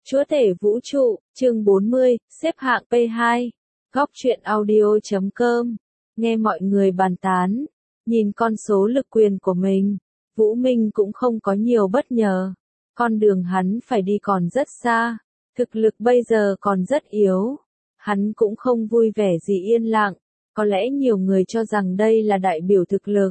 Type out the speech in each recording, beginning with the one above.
Chúa tể vũ trụ, chương 40, xếp hạng P2. Góc truyện audio.com. Nghe mọi người bàn tán, nhìn con số lực quyền của mình, Vũ Minh cũng không có nhiều bất ngờ. Con đường hắn phải đi còn rất xa, thực lực bây giờ còn rất yếu. Hắn cũng không vui vẻ gì yên lặng, có lẽ nhiều người cho rằng đây là đại biểu thực lực.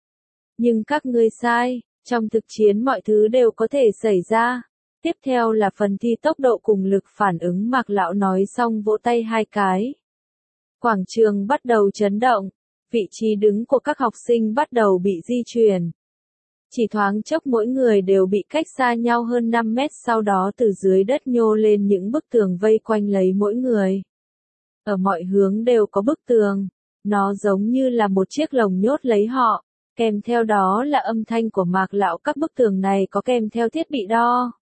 Nhưng các ngươi sai, trong thực chiến mọi thứ đều có thể xảy ra. Tiếp theo là phần thi tốc độ cùng lực phản ứng. Mạc lão nói xong vỗ tay hai cái. Quảng trường bắt đầu chấn động, vị trí đứng của các học sinh bắt đầu bị di chuyển. Chỉ thoáng chốc mỗi người đều bị cách xa nhau hơn 5 mét, sau đó từ dưới đất nhô lên những bức tường vây quanh lấy mỗi người. Ở mọi hướng đều có bức tường, nó giống như là một chiếc lồng nhốt lấy họ, kèm theo đó là âm thanh của Mạc lão. Các bức tường này có kèm theo thiết bị đo.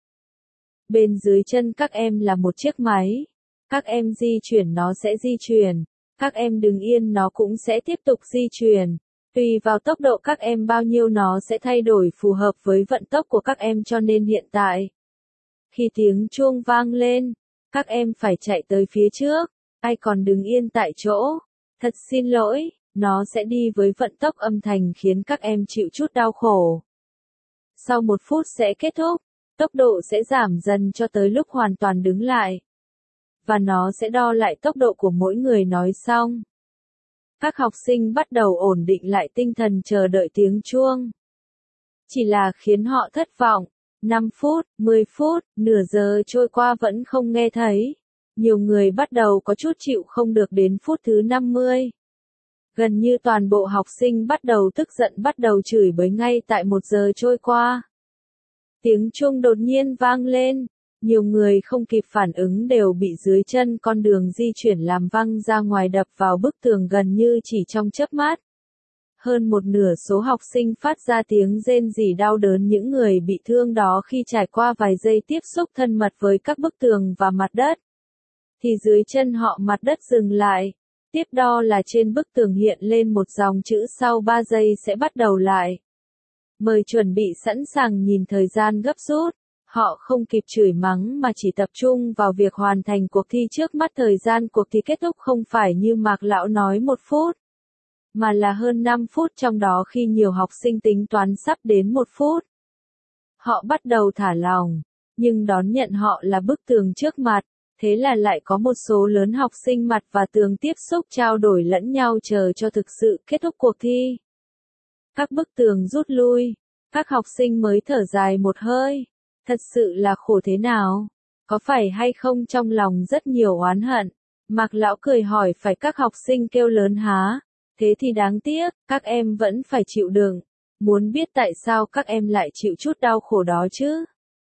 Bên dưới chân các em là một chiếc máy. Các em di chuyển nó sẽ di chuyển. Các em đứng yên nó cũng sẽ tiếp tục di chuyển. Tùy vào tốc độ các em bao nhiêu nó sẽ thay đổi phù hợp với vận tốc của các em, cho nên hiện tại. Khi tiếng chuông vang lên, các em phải chạy tới phía trước. Ai còn đứng yên tại chỗ? Thật xin lỗi, nó sẽ đi với vận tốc âm thanh khiến các em chịu chút đau khổ. Sau 1 phút sẽ kết thúc. Tốc độ sẽ giảm dần cho tới lúc hoàn toàn đứng lại. Và nó sẽ đo lại tốc độ của mỗi người. Nói xong, các học sinh bắt đầu ổn định lại tinh thần chờ đợi tiếng chuông. Chỉ là khiến họ thất vọng. 5 phút, 10 phút, nửa giờ trôi qua vẫn không nghe thấy. Nhiều người bắt đầu có chút chịu không được. Đến phút thứ 50. Gần như toàn bộ học sinh bắt đầu tức giận, bắt đầu chửi bới. Ngay tại 1 giờ trôi qua, tiếng chuông đột nhiên vang lên, nhiều người không kịp phản ứng đều bị dưới chân con đường di chuyển làm văng ra ngoài, đập vào bức tường gần như chỉ trong chớp mắt. Hơn một nửa số học sinh phát ra tiếng rên rỉ đau đớn. Những người bị thương đó khi trải qua vài giây tiếp xúc thân mật với các bức tường và mặt đất, thì dưới chân họ mặt đất dừng lại. Tiếp đó là trên bức tường hiện lên một dòng chữ: sau 3 giây sẽ bắt đầu lại. Mời chuẩn bị sẵn sàng. Nhìn thời gian gấp rút, họ không kịp chửi mắng mà chỉ tập trung vào việc hoàn thành cuộc thi trước mắt. Thời gian cuộc thi kết thúc không phải như Mạc lão nói 1 phút, mà là hơn 5 phút, trong đó khi nhiều học sinh tính toán sắp đến 1 phút. Họ bắt đầu thả lỏng, nhưng đón nhận họ là bức tường trước mặt. Thế là lại có một số lớn học sinh mặt và tường tiếp xúc trao đổi lẫn nhau chờ cho thực sự kết thúc cuộc thi. Các bức tường rút lui, các học sinh mới thở dài một hơi. Thật sự là khổ thế nào? Có phải hay không trong lòng rất nhiều oán hận? Mạc lão cười hỏi. Phải, các học sinh kêu lớn. Há? Thế thì đáng tiếc, các em vẫn phải chịu đựng. Muốn biết tại sao các em lại chịu chút đau khổ đó chứ?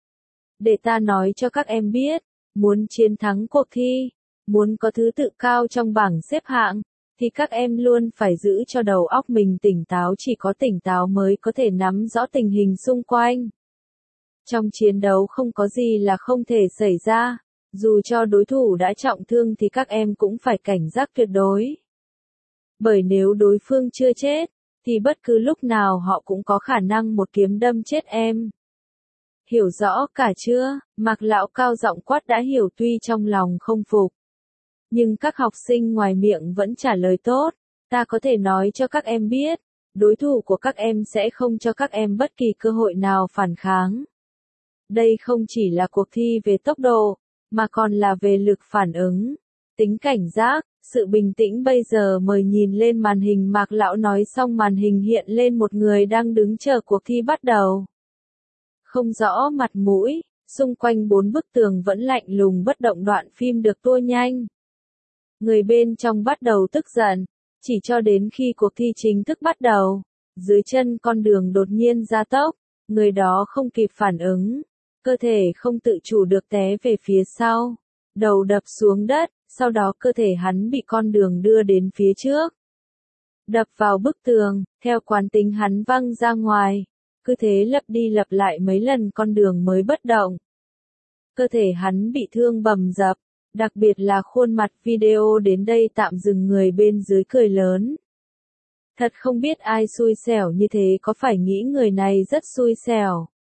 Để ta nói cho các em biết. Muốn chiến thắng cuộc thi, muốn có thứ tự cao trong bảng xếp hạng, thì các em luôn phải giữ cho đầu óc mình tỉnh táo. Chỉ có tỉnh táo mới có thể nắm rõ tình hình xung quanh. Trong chiến đấu không có gì là không thể xảy ra. Dù cho đối thủ đã trọng thương thì các em cũng phải cảnh giác tuyệt đối. Bởi nếu đối phương chưa chết, thì bất cứ lúc nào họ cũng có khả năng một kiếm đâm chết em. Hiểu rõ cả chưa? Mạc lão cao giọng quát. Đã hiểu. Tuy trong lòng không phục, nhưng các học sinh ngoài miệng vẫn trả lời tốt. Ta có thể nói cho các em biết, đối thủ của các em sẽ không cho các em bất kỳ cơ hội nào phản kháng. Đây không chỉ là cuộc thi về tốc độ, mà còn là về lực phản ứng, tính cảnh giác, sự bình tĩnh. Bây giờ mời nhìn lên màn hình. Mạc lão nói xong màn hình hiện lên một người đang đứng chờ cuộc thi bắt đầu. Không rõ mặt mũi, xung quanh 4 bức tường vẫn lạnh lùng bất động. Đoạn phim được tua nhanh. Người bên trong bắt đầu tức giận, chỉ cho đến khi cuộc thi chính thức bắt đầu. Dưới chân con đường đột nhiên gia tốc, người đó không kịp phản ứng, cơ thể không tự chủ được té về phía sau, đầu đập xuống đất, sau đó cơ thể hắn bị con đường đưa đến phía trước. Đập vào bức tường, theo quán tính hắn văng ra ngoài. Cứ thế lặp đi lặp lại mấy lần con đường mới bất động. Cơ thể hắn bị thương bầm dập, đặc biệt là khuôn mặt. Video đến đây tạm dừng. Người bên dưới cười lớn. Thật không biết ai xui xẻo như thế, có phải nghĩ người này rất xui xẻo?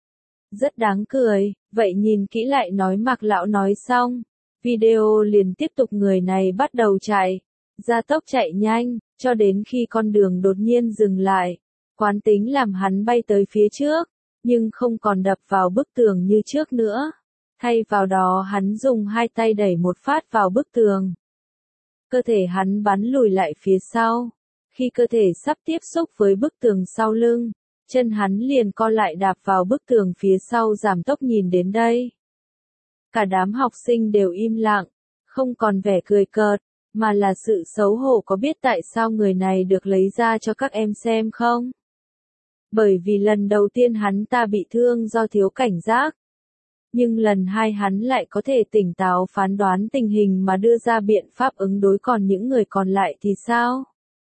Rất đáng cười, vậy nhìn kỹ lại nói Mạc lão nói xong. Video liền tiếp tục người này bắt đầu chạy. Gia tốc chạy nhanh, cho đến khi con đường đột nhiên dừng lại. Quán tính làm hắn bay tới phía trước, nhưng không còn đập vào bức tường như trước nữa. Thay vào đó hắn dùng hai tay đẩy một phát vào bức tường. Cơ thể hắn bắn lùi lại phía sau. Khi cơ thể sắp tiếp xúc với bức tường sau lưng, chân hắn liền co lại đạp vào bức tường phía sau giảm tốc nhìn đến đây. Cả đám học sinh đều im lặng, không còn vẻ cười cợt, mà là sự xấu hổ. Có biết tại sao người này được lấy ra cho các em xem không? Bởi vì lần đầu tiên hắn ta bị thương do thiếu cảnh giác. Nhưng lần hai hắn lại có thể tỉnh táo phán đoán tình hình mà đưa ra biện pháp ứng đối, còn những người còn lại thì sao?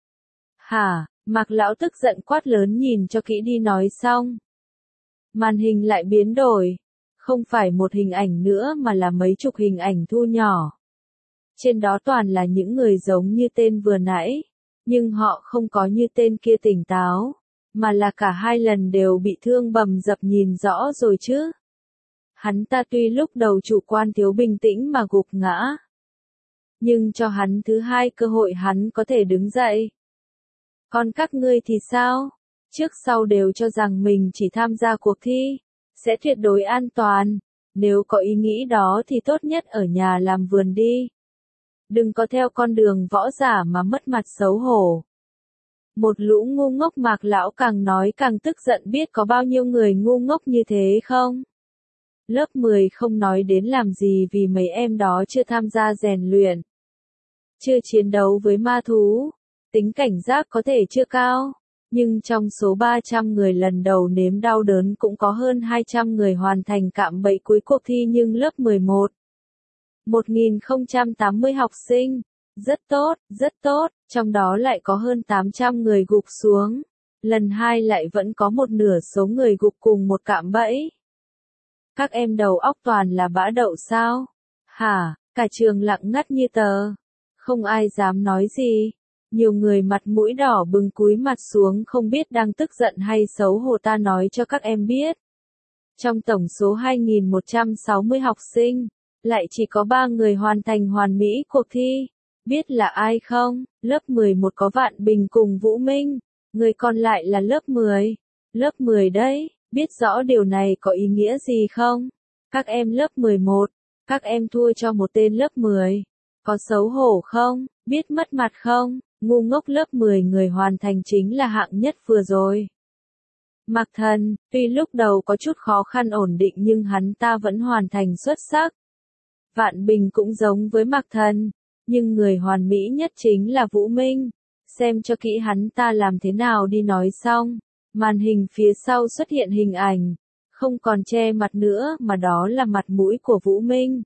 Hả? Mạc lão tức giận quát lớn, nhìn cho kỹ đi. Nói xong, màn hình lại biến đổi. Không phải một hình ảnh nữa mà là mấy chục hình ảnh thu nhỏ. Trên đó toàn là những người giống như tên vừa nãy, nhưng họ không có như tên kia tỉnh táo, mà là cả hai lần đều bị thương bầm dập, nhìn rõ rồi chứ. Hắn ta tuy lúc đầu chủ quan thiếu bình tĩnh mà gục ngã, nhưng cho hắn thứ hai cơ hội hắn có thể đứng dậy. Còn các ngươi thì sao? Trước sau đều cho rằng mình chỉ tham gia cuộc thi sẽ tuyệt đối an toàn. Nếu có ý nghĩ đó thì tốt nhất ở nhà làm vườn đi. Đừng có theo con đường võ giả mà mất mặt xấu hổ. Một lũ ngu ngốc. Mạc lão càng nói càng tức giận, biết có bao nhiêu người ngu ngốc như thế không? Lớp 10 không nói đến làm gì vì mấy em đó chưa tham gia rèn luyện, chưa chiến đấu với ma thú, tính cảnh giác có thể chưa cao. Nhưng trong số 300 người lần đầu nếm đau đớn cũng có hơn 200 người hoàn thành cạm bẫy cuối cuộc thi. Nhưng lớp 11, 1080 học sinh, rất tốt, trong đó lại có hơn 800 người gục xuống. Lần 2 lại vẫn có một nửa số người gục cùng một cạm bẫy. Các em đầu óc toàn là bã đậu sao? Hả? Cả trường lặng ngắt như tờ. Không ai dám nói gì. Nhiều người mặt mũi đỏ bừng cúi mặt xuống, không biết đang tức giận hay xấu hổ. Ta nói cho các em biết. Trong tổng số 2160 học sinh, lại chỉ có 3 người hoàn thành hoàn mỹ cuộc thi. Biết là ai không? Lớp 11 có Vạn Bình cùng Vũ Minh. Người còn lại là lớp 10. Lớp 10 đấy. Biết rõ điều này có ý nghĩa gì không? Các em lớp 11, các em thua cho một tên lớp 10. Có xấu hổ không? Biết mất mặt không? Ngu ngốc. Lớp 10 người hoàn thành chính là hạng nhất vừa rồi. Mạc Thần, tuy lúc đầu có chút khó khăn ổn định nhưng hắn ta vẫn hoàn thành xuất sắc. Vạn Bình cũng giống với Mạc Thần, nhưng người hoàn mỹ nhất chính là Vũ Minh. Xem cho kỹ hắn ta làm thế nào đi. Nói xong, màn hình phía sau xuất hiện hình ảnh, không còn che mặt nữa mà đó là mặt mũi của Vũ Minh.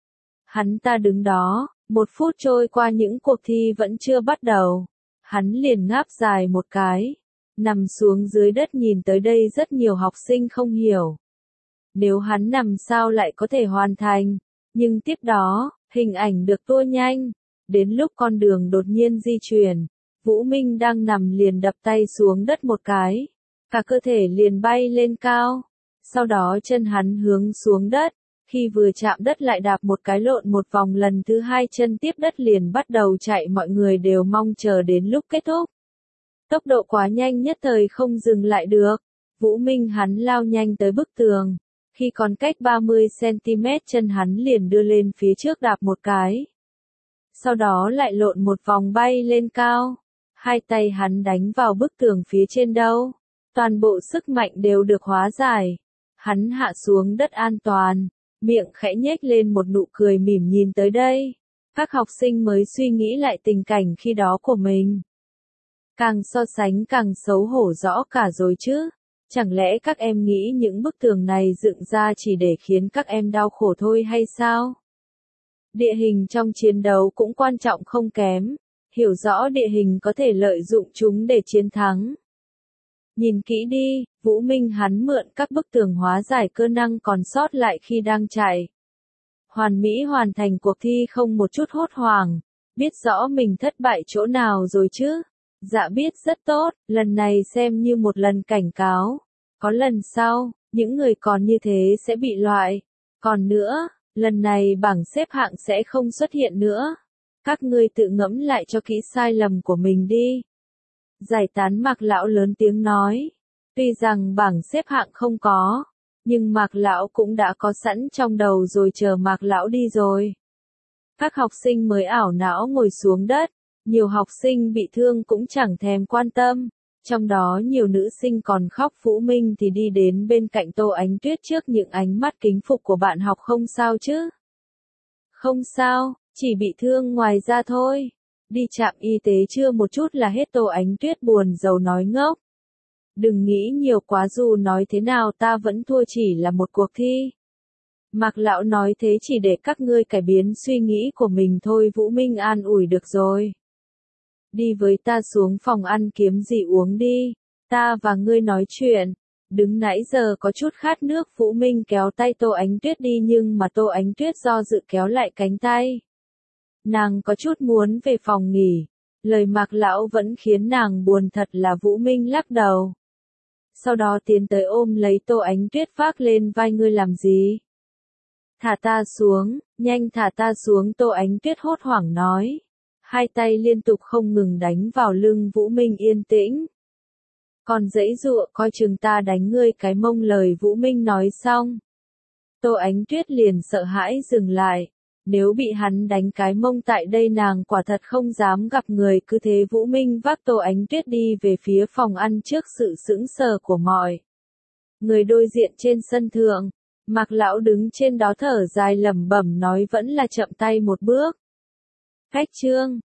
Hắn ta đứng đó, 1 phút trôi qua những cuộc thi vẫn chưa bắt đầu. Hắn liền ngáp dài một cái, nằm xuống dưới đất. Nhìn tới đây rất nhiều học sinh không hiểu. Nếu hắn nằm sao lại có thể hoàn thành, nhưng tiếp đó, hình ảnh được tua nhanh. Đến lúc con đường đột nhiên di chuyển, Vũ Minh đang nằm liền đập tay xuống đất một cái. Cả cơ thể liền bay lên cao. Sau đó chân hắn hướng xuống đất. Khi vừa chạm đất lại đạp một cái lộn một vòng. Lần thứ 2 chân tiếp đất liền bắt đầu chạy. Mọi người đều mong chờ đến lúc kết thúc. Tốc độ quá nhanh nhất thời không dừng lại được. Vũ Minh hắn lao nhanh tới bức tường. Khi còn cách 30cm chân hắn liền đưa lên phía trước đạp một cái. Sau đó lại lộn một vòng bay lên cao. Hai tay hắn đánh vào bức tường phía trên đâu. Toàn bộ sức mạnh đều được hóa giải. Hắn hạ xuống đất an toàn. Miệng khẽ nhếch lên một nụ cười mỉm. Nhìn tới đây, các học sinh mới suy nghĩ lại tình cảnh khi đó của mình. Càng so sánh càng xấu hổ rõ cả rồi chứ. Chẳng lẽ các em nghĩ những bức tường này dựng ra chỉ để khiến các em đau khổ thôi hay sao? Địa hình trong chiến đấu cũng quan trọng không kém. Hiểu rõ địa hình có thể lợi dụng chúng để chiến thắng. Nhìn kỹ đi, Vũ Minh hắn mượn các bức tường hóa giải cơ năng còn sót lại khi đang chạy. Hoàn mỹ hoàn thành cuộc thi không một chút hốt hoảng. Biết rõ mình thất bại chỗ nào rồi chứ? Dạ biết rất tốt, lần này xem như một lần cảnh cáo. Có lần sau, Những người còn như thế sẽ bị loại. Còn nữa, lần này bảng xếp hạng sẽ không xuất hiện nữa. Các ngươi tự ngẫm lại cho kỹ sai lầm của mình đi. Giải tán Mạc Lão lớn tiếng nói. Tuy rằng bảng xếp hạng không có, nhưng Mạc Lão cũng đã có sẵn trong đầu rồi chờ Mạc Lão đi rồi. Các học sinh mới ảo não ngồi xuống đất, nhiều học sinh bị thương cũng chẳng thèm quan tâm. Trong đó nhiều nữ sinh còn khóc. Vũ Minh thì đi đến bên cạnh Tô Ánh Tuyết trước những ánh mắt kính phục của bạn học. Không sao chứ? Không sao, chỉ bị thương ngoài da thôi. Đi trạm y tế chưa một chút là hết. Tô Ánh Tuyết buồn rầu nói ngốc. Đừng nghĩ nhiều quá, dù nói thế nào ta vẫn thua, chỉ là một cuộc thi. Mạc Lão nói thế chỉ để các ngươi cải biến suy nghĩ của mình thôi. Vũ Minh an ủi. Được rồi. Đi với ta xuống phòng ăn kiếm gì uống đi. Ta và ngươi nói chuyện. Đứng nãy giờ có chút khát nước. Vũ Minh kéo tay Tô Ánh Tuyết đi nhưng mà Tô Ánh Tuyết do dự kéo lại cánh tay. Nàng có chút muốn về phòng nghỉ. Lời Mạc Lão vẫn khiến nàng buồn thật là. Vũ Minh lắc đầu. Sau đó tiến tới ôm lấy Tô Ánh Tuyết vác lên vai. Ngươi làm gì? Thả ta xuống, nhanh thả ta xuống. Tô Ánh Tuyết hốt hoảng nói. Hai tay liên tục không ngừng đánh vào lưng. Vũ Minh yên tĩnh. Còn giãy giụa, coi chừng ta đánh ngươi cái mông. Lời Vũ Minh nói xong, Tô Ánh Tuyết liền sợ hãi dừng lại. Nếu bị hắn đánh cái mông tại đây nàng quả thật không dám gặp người. Cứ thế Vũ Minh vác Tô Ánh Tuyết đi về phía phòng ăn. Trước sự sững sờ của mọi người đối diện trên sân thượng, Mạc Lão đứng trên đó thở dài lẩm bẩm nói vẫn là chậm tay một bước. Khách trương.